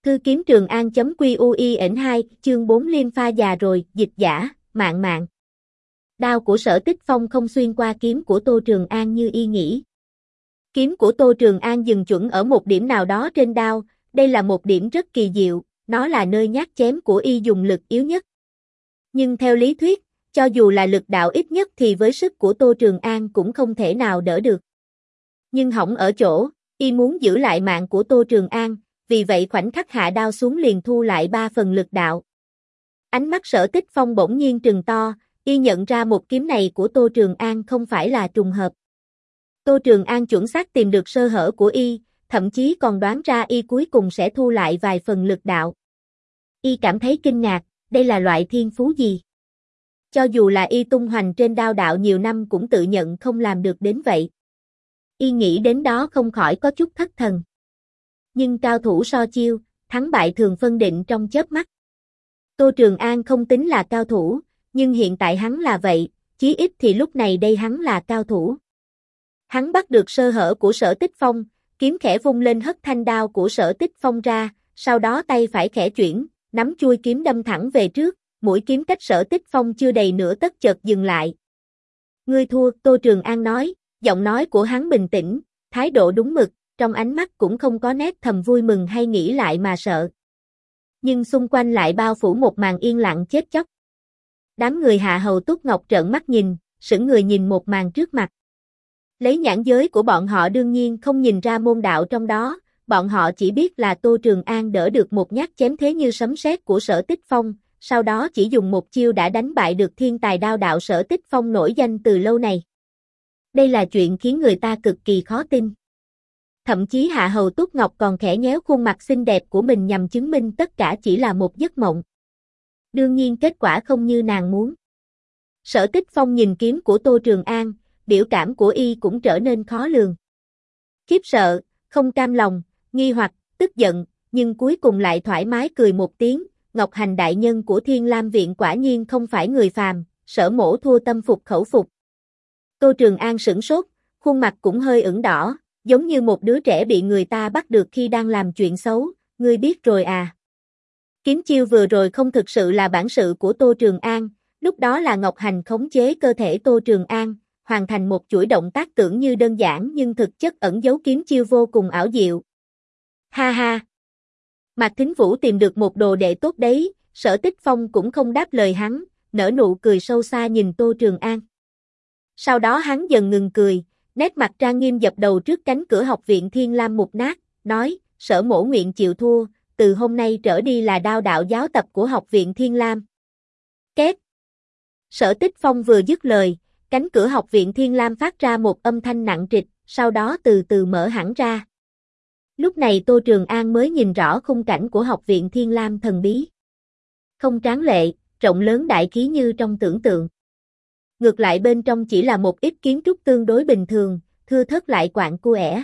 Cư kiếm Trường An.quy2 chương 4 Liêm pha già rồi, dịch giả, Mạn Mạn. Đao của Sở Tích Phong không xuyên qua kiếm của Tô Trường An như y nghĩ. Kiếm của Tô Trường An dừng chuẩn ở một điểm nào đó trên đao, đây là một điểm rất kỳ diệu, nó là nơi nhát chém của y dùng lực yếu nhất. Nhưng theo lý thuyết, cho dù là lực đạo ít nhất thì với sức của Tô Trường An cũng không thể nào đỡ được. Nhưng hỏng ở chỗ, y muốn giữ lại mạng của Tô Trường An, vì vậy khoảnh khắc hạ đao xuống liền thu lại 3 phần lực đạo. Ánh mắt Sở Tích Phong bỗng nhiên trừng to, y nhận ra một kiếm này của Tô Trường An không phải là trùng hợp. Tô Trường An chuẩn xác tìm được sơ hở của y, thậm chí còn đoán ra y cuối cùng sẽ thu lại vài phần lực đạo. Y cảm thấy kinh ngạc, đây là loại thiên phú gì? Cho dù là y tung hoành trên đao đạo nhiều năm cũng tự nhận không làm được đến vậy. Y nghĩ đến đó không khỏi có chút thất thần. Nhưng cao thủ so chiêu, thắng bại thường phân định trong chớp mắt. Tô Trường An không tính là cao thủ, nhưng hiện tại hắn là vậy, chí ít thì lúc này đây hắn là cao thủ. Hắn bắt được sơ hở của Sở Tích Phong, kiếm khẽ vung lên hất thanh đao của Sở Tích Phong ra, sau đó tay phải khẽ chuyển, nắm chuôi kiếm đâm thẳng về trước, mũi kiếm cách Sở Tích Phong chưa đầy nửa tấc chợt dừng lại. Ngươi thua, Tô Trường An nói, giọng nói của hắn bình tĩnh, thái độ đúng mực, trong ánh mắt cũng không có nét thầm vui mừng hay nghĩ lại mà sợ. Nhưng xung quanh lại bao phủ một màn yên lặng chết chóc. Đám người Hạ Hầu Túc Ngọc trợn mắt nhìn, sững người nhìn một màn trước mặt. Lấy nhãn giới của bọn họ đương nhiên không nhìn ra môn đạo trong đó, bọn họ chỉ biết là Tô Trường An đỡ được một nhát chém thế như sấm sét của Sở Tích Phong, sau đó chỉ dùng một chiêu đã đánh bại được thiên tài đao đạo Sở Tích Phong nổi danh từ lâu này. Đây là chuyện khiến người ta cực kỳ khó tin. Thậm chí Hạ Hầu Túc Ngọc còn khẽ nhéo khuôn mặt xinh đẹp của mình nhằm chứng minh tất cả chỉ là một giấc mộng. Đương nhiên kết quả không như nàng muốn. Sở Tích Phong nhìn kiếm của Tô Trường An, biểu cảm của y cũng trở nên khó lường. Khiếp sợ, không cam lòng, nghi hoặc, tức giận, nhưng cuối cùng lại thoải mái cười một tiếng, Ngọc Hành đại nhân của Thiên Lam Viện quả nhiên không phải người phàm, Sở mỗ thua tâm phục khẩu phục. Tô Trường An sửng sốt, khuôn mặt cũng hơi ửng đỏ, giống như một đứa trẻ bị người ta bắt được khi đang làm chuyện xấu, ngươi biết rồi à. Kiếm chiêu vừa rồi không thực sự là bản sự của Tô Trường An, lúc đó là Ngọc Hành khống chế cơ thể Tô Trường An, hoàn thành một chuỗi động tác tưởng như đơn giản nhưng thực chất ẩn giấu kiếm chiêu vô cùng ảo diệu. Ha ha! Mạc Thính Vũ tìm được một đồ đệ tốt đấy, Sở Tích Phong cũng không đáp lời hắn, nở nụ cười sâu xa nhìn Tô Trường An. Sau đó hắn dần ngừng cười, nét mặt trang nghiêm dập đầu trước cánh cửa học viện Thiên Lam mục nát, nói, Sở mỗ nguyện chịu thua, từ hôm nay trở đi là đao đạo giáo tập của học viện Thiên Lam. Két! Sở Tích Phong vừa dứt lời, cánh cửa học viện Thiên Lam phát ra một âm thanh nặng trịch, sau đó từ từ mở hẳn ra. Lúc này Tô Trường An mới nhìn rõ khung cảnh của học viện Thiên Lam thần bí. Không tráng lệ, rộng lớn đại khí như trong tưởng tượng. Ngược lại bên trong chỉ là một ít kiến trúc tương đối bình thường, thưa thớt lại quạng cua.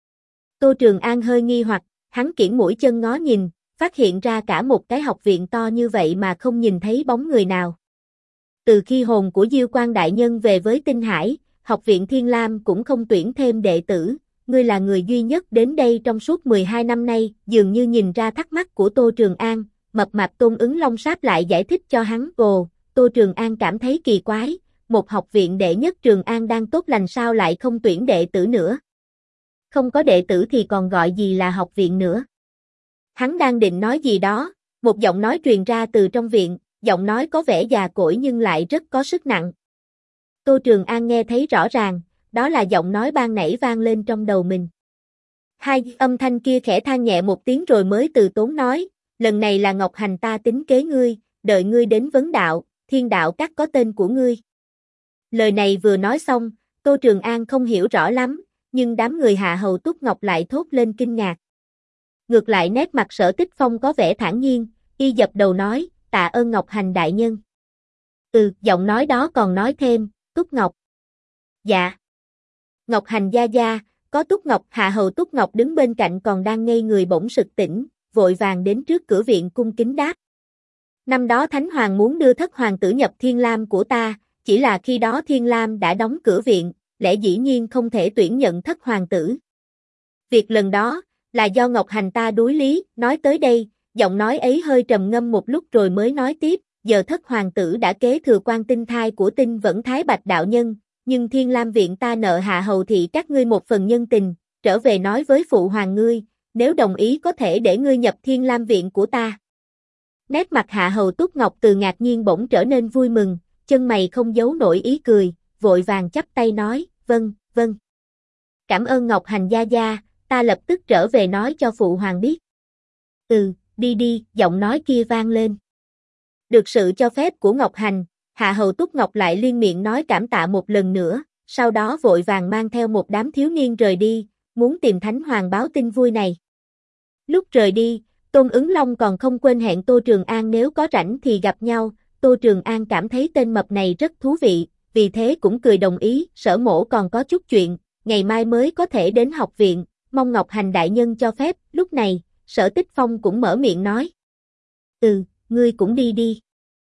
Tô Trường An hơi nghi hoặc, hắn kiễng mũi chân ngó nhìn, phát hiện ra cả một cái học viện to như vậy mà không nhìn thấy bóng người nào. Từ khi hồn của Diêu Quan đại nhân về với Tinh Hải, học viện Thiên Lam cũng không tuyển thêm đệ tử, ngươi là người duy nhất đến đây trong suốt 12 năm nay, dường như nhìn ra thắc mắc của Tô Trường An, mập mạp Tôn Ứng Long Sáp lại giải thích cho hắn. Tô Trường An cảm thấy kỳ quái, một học viện đệ nhất Trường An đang tốt lành sao lại không tuyển đệ tử nữa. Không có đệ tử thì còn gọi gì là học viện nữa. Hắn đang định nói gì đó, một giọng nói truyền ra từ trong viện, giọng nói có vẻ già cỗi nhưng lại rất có sức nặng. Tô Trường An nghe thấy rõ ràng, đó là giọng nói ban nãy vang lên trong đầu mình. Hai âm thanh kia khẽ than nhẹ một tiếng rồi mới từ tốn nói, lần này là Ngọc Hành ta tính kế ngươi, đợi ngươi đến vấn đạo, Thiên Đạo Các có tên của ngươi. Lời này vừa nói xong, Tô Trường An không hiểu rõ lắm, nhưng đám người Hạ Hầu Túc Ngọc lại thốt lên kinh ngạc. Ngược lại nét mặt Sở Tích Phong có vẻ thản nhiên, y dập đầu nói, tạ ơn Ngọc Hành đại nhân. Giọng nói đó còn nói thêm, Túc Ngọc. Dạ. Ngọc Hành gia gia, có Túc Ngọc. Hạ Hầu Túc Ngọc đứng bên cạnh còn đang ngây người bỗng sực tỉnh, vội vàng đến trước cửa viện cung kính đáp. Năm đó Thánh Hoàng muốn đưa thất hoàng tử nhập Thiên Lam của ta, chỉ là khi đó Thiên Lam đã đóng cửa viện, lẽ dĩ nhiên không thể tuyển nhận thất hoàng tử. Việc lần đó, là do Ngọc Hành ta đuối lý, nói tới đây, Giọng nói ấy hơi trầm ngâm một lúc rồi mới nói tiếp, giờ thất hoàng tử đã kế thừa quan tinh thai của tinh vẫn Thái Bạch đạo nhân, nhưng Thiên Lam viện ta nợ Hạ Hầu thị các ngươi một phần nhân tình, trở về nói với phụ hoàng ngươi, nếu đồng ý có thể để ngươi nhập Thiên Lam viện của ta. Nét mặt Hạ Hầu Túc Ngọc từ ngạc nhiên bỗng trở nên vui mừng, chân mày không giấu nổi ý cười, vội vàng chắp tay nói, vâng, vâng. Cảm ơn Ngọc Hành gia gia, ta lập tức trở về nói cho phụ hoàng biết. Đi đi, giọng nói kia vang lên. Được sự cho phép của Ngọc Hành, Hạ Hầu Túc Ngọc lại liên miệng nói cảm tạ một lần nữa, sau đó vội vàng mang theo một đám thiếu niên rời đi, muốn tìm Thánh Hoàng báo tin vui này. Lúc rời đi, Tôn Ứng Long còn không quên hẹn Tô Trường An nếu có rảnh thì gặp nhau, Tô Trường An cảm thấy tên mập này rất thú vị, vì thế cũng cười đồng ý, Sở Mỗ còn có chút chuyện, ngày mai mới có thể đến học viện, mong Ngọc Hành đại nhân cho phép, lúc này, Sở Tích Phong cũng mở miệng nói. Ngươi cũng đi đi.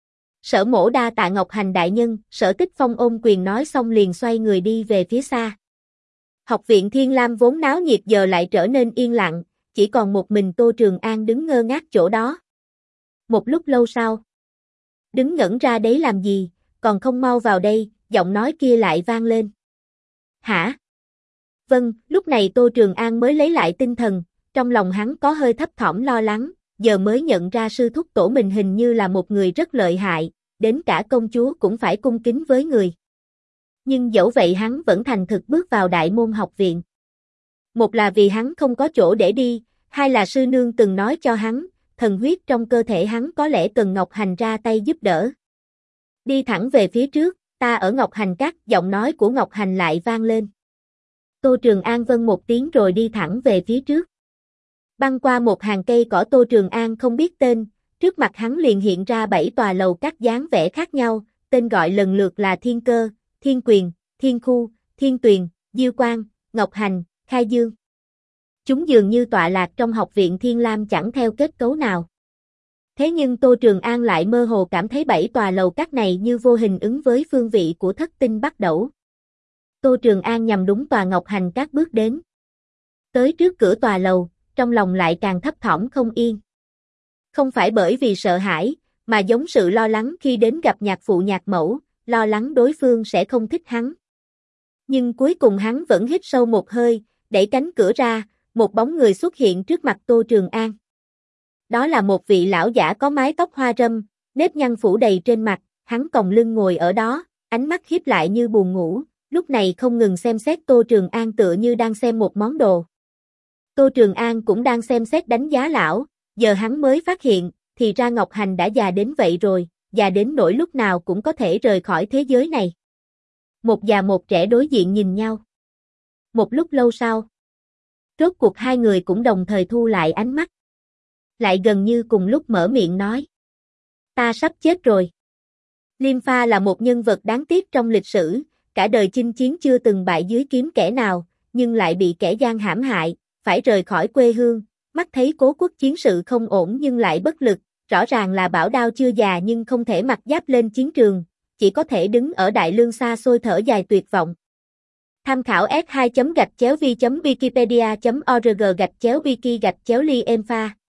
Sở Mỗ đa tạ Ngọc Hành đại nhân, Sở Tích Phong ôm quyền nói xong liền xoay người đi về phía xa. Học viện Thiên Lam vốn náo nhiệt giờ lại trở nên yên lặng, chỉ còn một mình Tô Trường An đứng ngơ ngác chỗ đó. Một lúc lâu sau, đứng ngẩn ra đấy làm gì, còn không mau vào đây, giọng nói kia lại vang lên. Hả? Vâng, lúc này Tô Trường An mới lấy lại tinh thần, trong lòng hắn có hơi thấp thỏm lo lắng, giờ mới nhận ra sư thúc tổ mình hình như là một người rất lợi hại, đến cả công chúa cũng phải cung kính với người. Nhưng dẫu vậy hắn vẫn thành thực bước vào đại môn học viện. Một là vì hắn không có chỗ để đi, hai là sư nương từng nói cho hắn, thần huyết trong cơ thể hắn có lẽ cần Ngọc Hành ra tay giúp đỡ. Đi thẳng về phía trước, ta ở Ngọc Hành Các, giọng nói của Ngọc Hành lại vang lên. Tô Trường An vâng một tiếng rồi đi thẳng về phía trước. Băng qua một hàng cây cỏ Tô Trường An không biết tên, trước mặt hắn liền hiện ra 7 tòa lầu các dáng vẻ khác nhau, tên gọi lần lượt là Thiên Cơ, Thiên Quyền, Thiên Khu, Thiên Tuyền, Diêu Quang, Ngọc Hành, Khai Dương. Chúng dường như tọa lạc trong học viện Thiên Lam chẳng theo kết cấu nào. Thế nhưng Tô Trường An lại mơ hồ cảm thấy 7 tòa lầu các này như vô hình ứng với phương vị của Thất Tinh Bắt Đẩu. Tô Trường An nhằm đúng tòa Ngọc Hành Các bước đến. Tới trước cửa tòa lầu, trong lòng lại càng thấp thỏm không yên. Không phải bởi vì sợ hãi, mà giống sự lo lắng khi đến gặp nhạc phụ nhạc mẫu, lo lắng đối phương sẽ không thích hắn. Nhưng cuối cùng hắn vẫn hít sâu một hơi, đẩy cánh cửa ra, một bóng người xuất hiện trước mặt Tô Trường An. Đó là một vị lão giả có mái tóc hoa râm, nếp nhăn phủ đầy trên mặt, hắn còng lưng ngồi ở đó, ánh mắt híp lại như buồn ngủ, lúc này không ngừng xem xét Tô Trường An tựa như đang xem một món đồ. Tô Trường An cũng đang xem xét đánh giá lão, giờ hắn mới phát hiện, thì ra Ngọc Hành đã già đến vậy rồi, già đến nỗi lúc nào cũng có thể rời khỏi thế giới này. Một già một trẻ đối diện nhìn nhau. Một lúc lâu sau, rốt cuộc hai người cũng đồng thời thu lại ánh mắt. Lại gần như cùng lúc mở miệng nói. Ta sắp chết rồi. Liêm Pha là một nhân vật đáng tiếc trong lịch sử, cả đời chinh chiến chưa từng bại dưới kiếm kẻ nào, nhưng lại bị kẻ gian hãm hại, phải rời khỏi quê hương, mắt thấy cố quốc chiến sự không ổn nhưng lại bất lực, rõ ràng là bảo đao chưa già nhưng không thể mặc giáp lên chiến trường, chỉ có thể đứng ở đại lương xa xôi thở dài tuyệt vọng. Tham khảo s2.gạch chéo vi.wikipedia.org gạch chéo wiki gạch chéo Liêm Pha